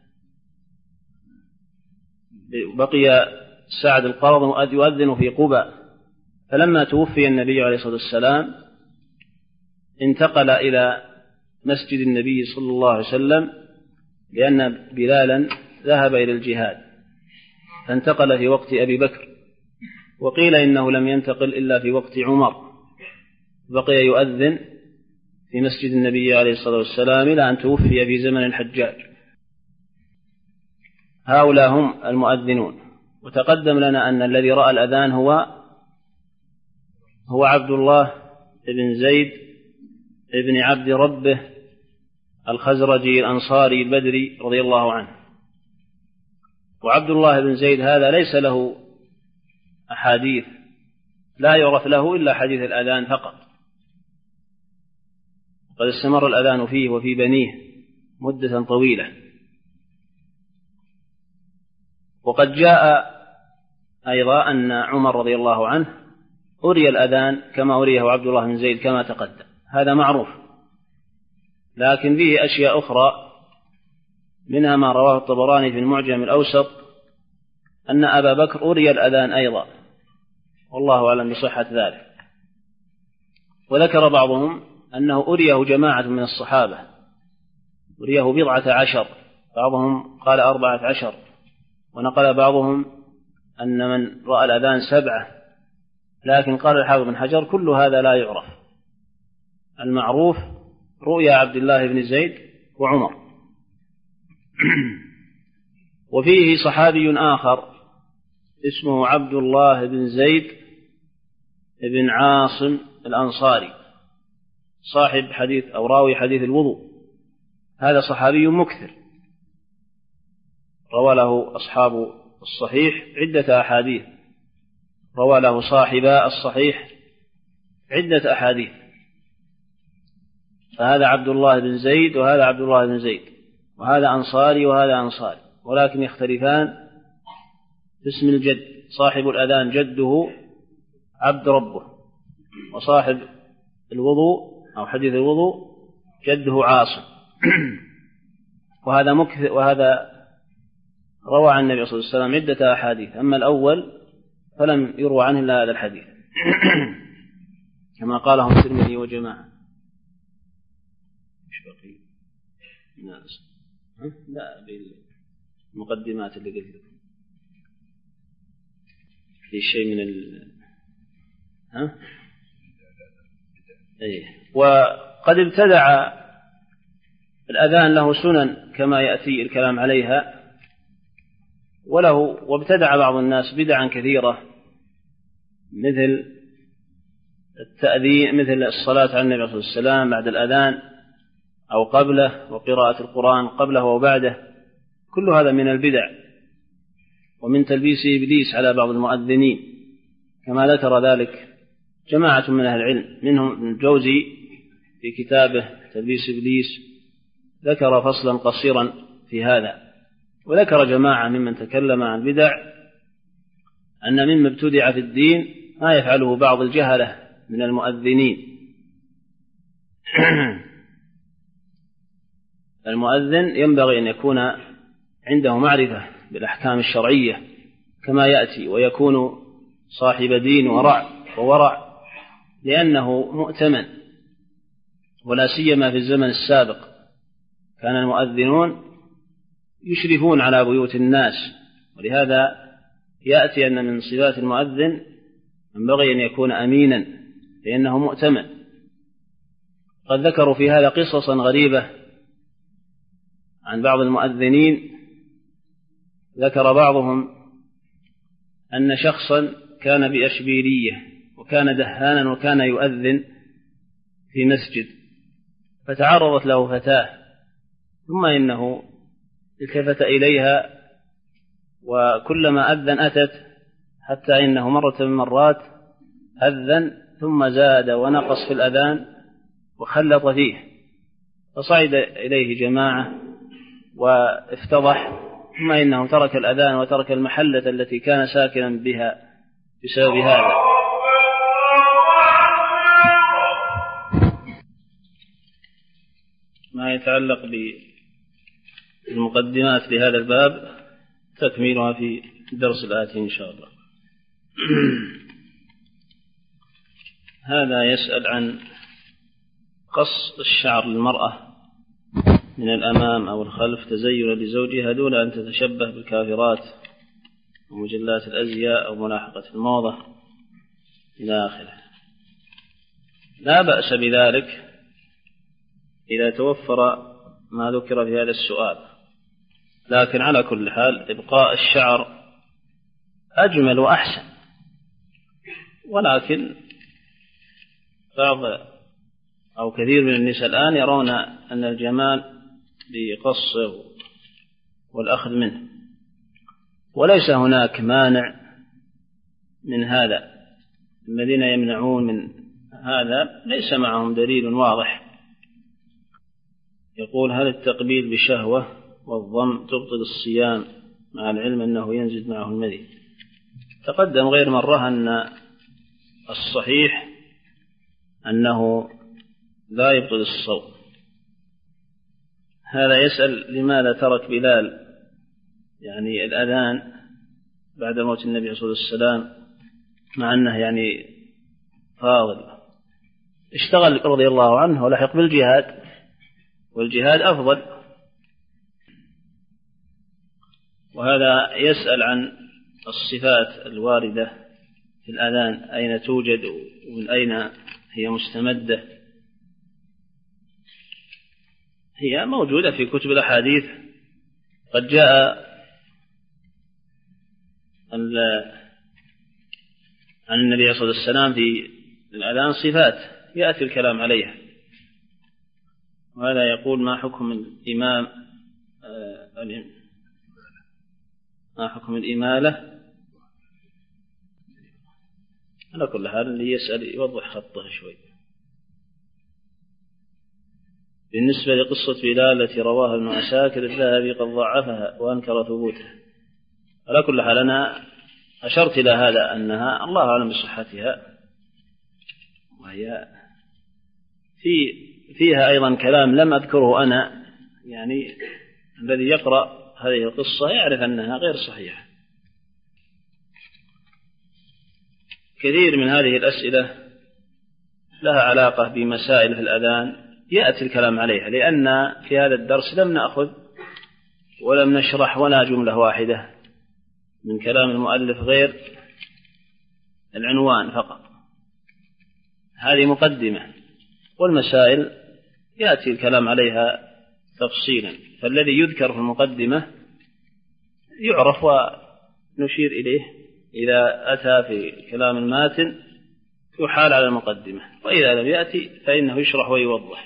بقي سعد القرض يؤذن في قبى، فلما توفي النبي عليه الصلاة والسلام انتقل إلى مسجد النبي صلى الله عليه وسلم، لأن بلالا ذهب إلى الجهاد فانتقل في وقت أبي بكر، وقيل إنه لم ينتقل إلا في وقت عمر، بقي يؤذن في مسجد النبي عليه الصلاة والسلام إلى أن توفي في زمن الحجاج. هؤلاء هم المؤذنون. وتقدم لنا أن الذي رأى الأذان هو هو عبد الله بن زيد ابن عبد ربه الخزرجي الأنصاري البدري رضي الله عنه. وعبد الله بن زيد هذا ليس له أحاديث، لا يعرف له إلا حديث الأذان فقط، قد استمر الأذان فيه وفي بنيه مدة طويلة. وقد جاء أيضا أن عمر رضي الله عنه أري الأذان كما أريه عبد الله بن زيد كما تقدم، هذا معروف. لكن فيه أشياء أخرى، منها ما رواه الطبراني في المعجم الأوسط أن أبا بكر أري الأذان أيضا، والله أعلم بصحة ذلك. وذكر بعضهم أنه أريه جماعة من الصحابة، أريه بضعة عشر، بعضهم قال أربعة عشر، ونقل بعضهم أن من رأى الأذان سبعة، لكن قال الحافظ بن حجر كل هذا لا يعرف، المعروف رؤيا عبد الله بن زيد وعمر. وفيه صحابي آخر اسمه عبد الله بن زيد بن عاصم الأنصاري، صاحب حديث أو راوي حديث الوضوء. هذا صحابي مكثر، روى له أصحاب الصحيح عدة أحاديث، روى له صاحبا الصحيح عدة أحاديث. فهذا عبد الله بن زيد وهذا عبد الله بن زيد، وهذا أنصاري وهذا أنصاري، ولكن يختلفان في اسم الجد. صاحب الأذان جده عبد ربه، وصاحب الوضوء أو حديث الوضوء جده عاصم. وهذا مكثر، وهذا روى عن النبي صلى الله عليه وسلم عدة أحاديث، أما الأول فلم يروى عنه إلا هذا الحديث كما قاله الترمذي وجماعة. مش بقي ناس لا بالمقدمات اللي قلت لكم في شيء من ال... ها؟ إيه. وقد ابتدع الأذان له سنن كما يأتي الكلام عليها، وله وابتدع بعض الناس بدعا كثيرة مثل التأذين، مثل الصلاة على النبي صلى الله عليه وسلم بعد الأذان أو قبله، وقراءة القرآن قبله وبعده. كل هذا من البدع ومن تلبيس إبليس على بعض المؤذنين، كما ذكر ذلك جماعة من أهل العلم، منهم ابن الجوزي في كتابه تلبيس إبليس ذكر فصلا قصيرا في هذا. وذكر جماعة ممن تكلم عن البدع أن مما ابتدع في الدين ما يفعله بعض الجهلة من المؤذنين. المؤذن ينبغي أن يكون عنده معرفة بالأحكام الشرعية كما يأتي، ويكون صاحب دين ورع وورع، لأنه مؤتمن. ولا سيما في الزمن السابق كان المؤذنون يشرفون على بيوت الناس، ولهذا يأتي أن من صفات المؤذن ينبغي أن يكون أمينا لأنه مؤتمن. قد ذكروا في هذا قصصا غريبة عن بعض المؤذنين. ذكر بعضهم أن شخصا كان بأشبيلية وكان دهانا وكان يؤذن في مسجد، فتعرضت له فتاة، ثم إنه التفت إليها وكلما أذن أتت، حتى إنه مرة من مرات أذن ثم زاد ونقص في الأذان وخلط فيه، فصعد إليه جماعة وافتضح، ثم إنه ترك الأذان وترك المحلة التي كان ساكنا بها بسبب هذا. ما يتعلق بالمقدمات لهذا الباب تكميلها في الدرس الآتي إن شاء الله. هذا يسأل عن قص الشعر للمرأة من الأمام أو الخلف تزينا لزوجها دون أن تتشبه بالكافرات ومجلات الأزياء أو ملاحقة الموضة إلى آخره. لا بأس بذلك إذا توفر ما ذكر في هذا السؤال، لكن على كل حال إبقاء الشعر أجمل وأحسن. ولكن بعض أو كثير من النساء الآن يرون أن الجمال بقصه والأخذ منه، وليس هناك مانع من هذا. الذين يمنعون من هذا ليس معهم دليل واضح. يقول: هل التقبيل بشهوة والضم تبطل الصيام مع العلم أنه ينزل معه المذي؟ تقدم غير مرة أن الصحيح أنه لا يبطل الصوم. هذا يسأل: لماذا ترك بلال يعني الأذان بعد موت النبي صلى الله عليه وسلم مع أنه يعني فاضل؟ اشتغل رضي الله عنه ولحق بالجهاد، والجهاد أفضل. وهذا يسأل عن الصفات الواردة في الأذان، أين توجد ومن أين هي مستمدة. هي موجودة في كتب الأحاديث. قد جاء عن النبي صلى الله عليه وسلم في الأذان صفات يأتي الكلام عليها. وهذا يقول: ما حكم الإمام آه ما حكم الإمالة؟ على كل حال اللي يسأل يوضح خطه شوي. بالنسبة لقصة بلال التي رواها ابن عساكر الذهبي قد ضعفها وأنكر ثبوتها. على كل حال أنا أشرت إلى هذا أنها الله أعلم بصحتها، وهي في فيها أيضا كلام لم أذكره أنا، يعني الذي يقرأ هذه القصة يعرف أنها غير صحيحة. كثير من هذه الأسئلة لها علاقة بمسائل في الأذان يأتي الكلام عليها، لأن في هذا الدرس لم نأخذ ولم نشرح ولا جملة واحدة من كلام المؤلف غير العنوان فقط. هذه مقدمة، والمسائل يأتي الكلام عليها تفصيلا، فالذي يذكر في المقدمة يعرف ونشير إليه إذا أتى في كلام الماتن يحال على المقدمة، وإذا لم يأتي فإنه يشرح ويوضح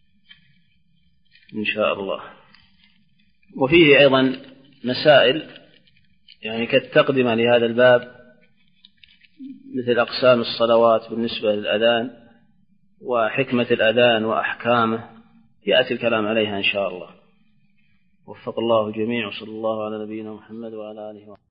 إن شاء الله. وفيه أيضا مسائل يعني كالتقدمة لهذا الباب، مثل أقسام الصلوات بالنسبة للأذان وحكمة الأذان وأحكامه، يأتي الكلام عليها إن شاء الله. وفق الله الجميع، وصلى الله على نبينا محمد وعلى آله وصحبه.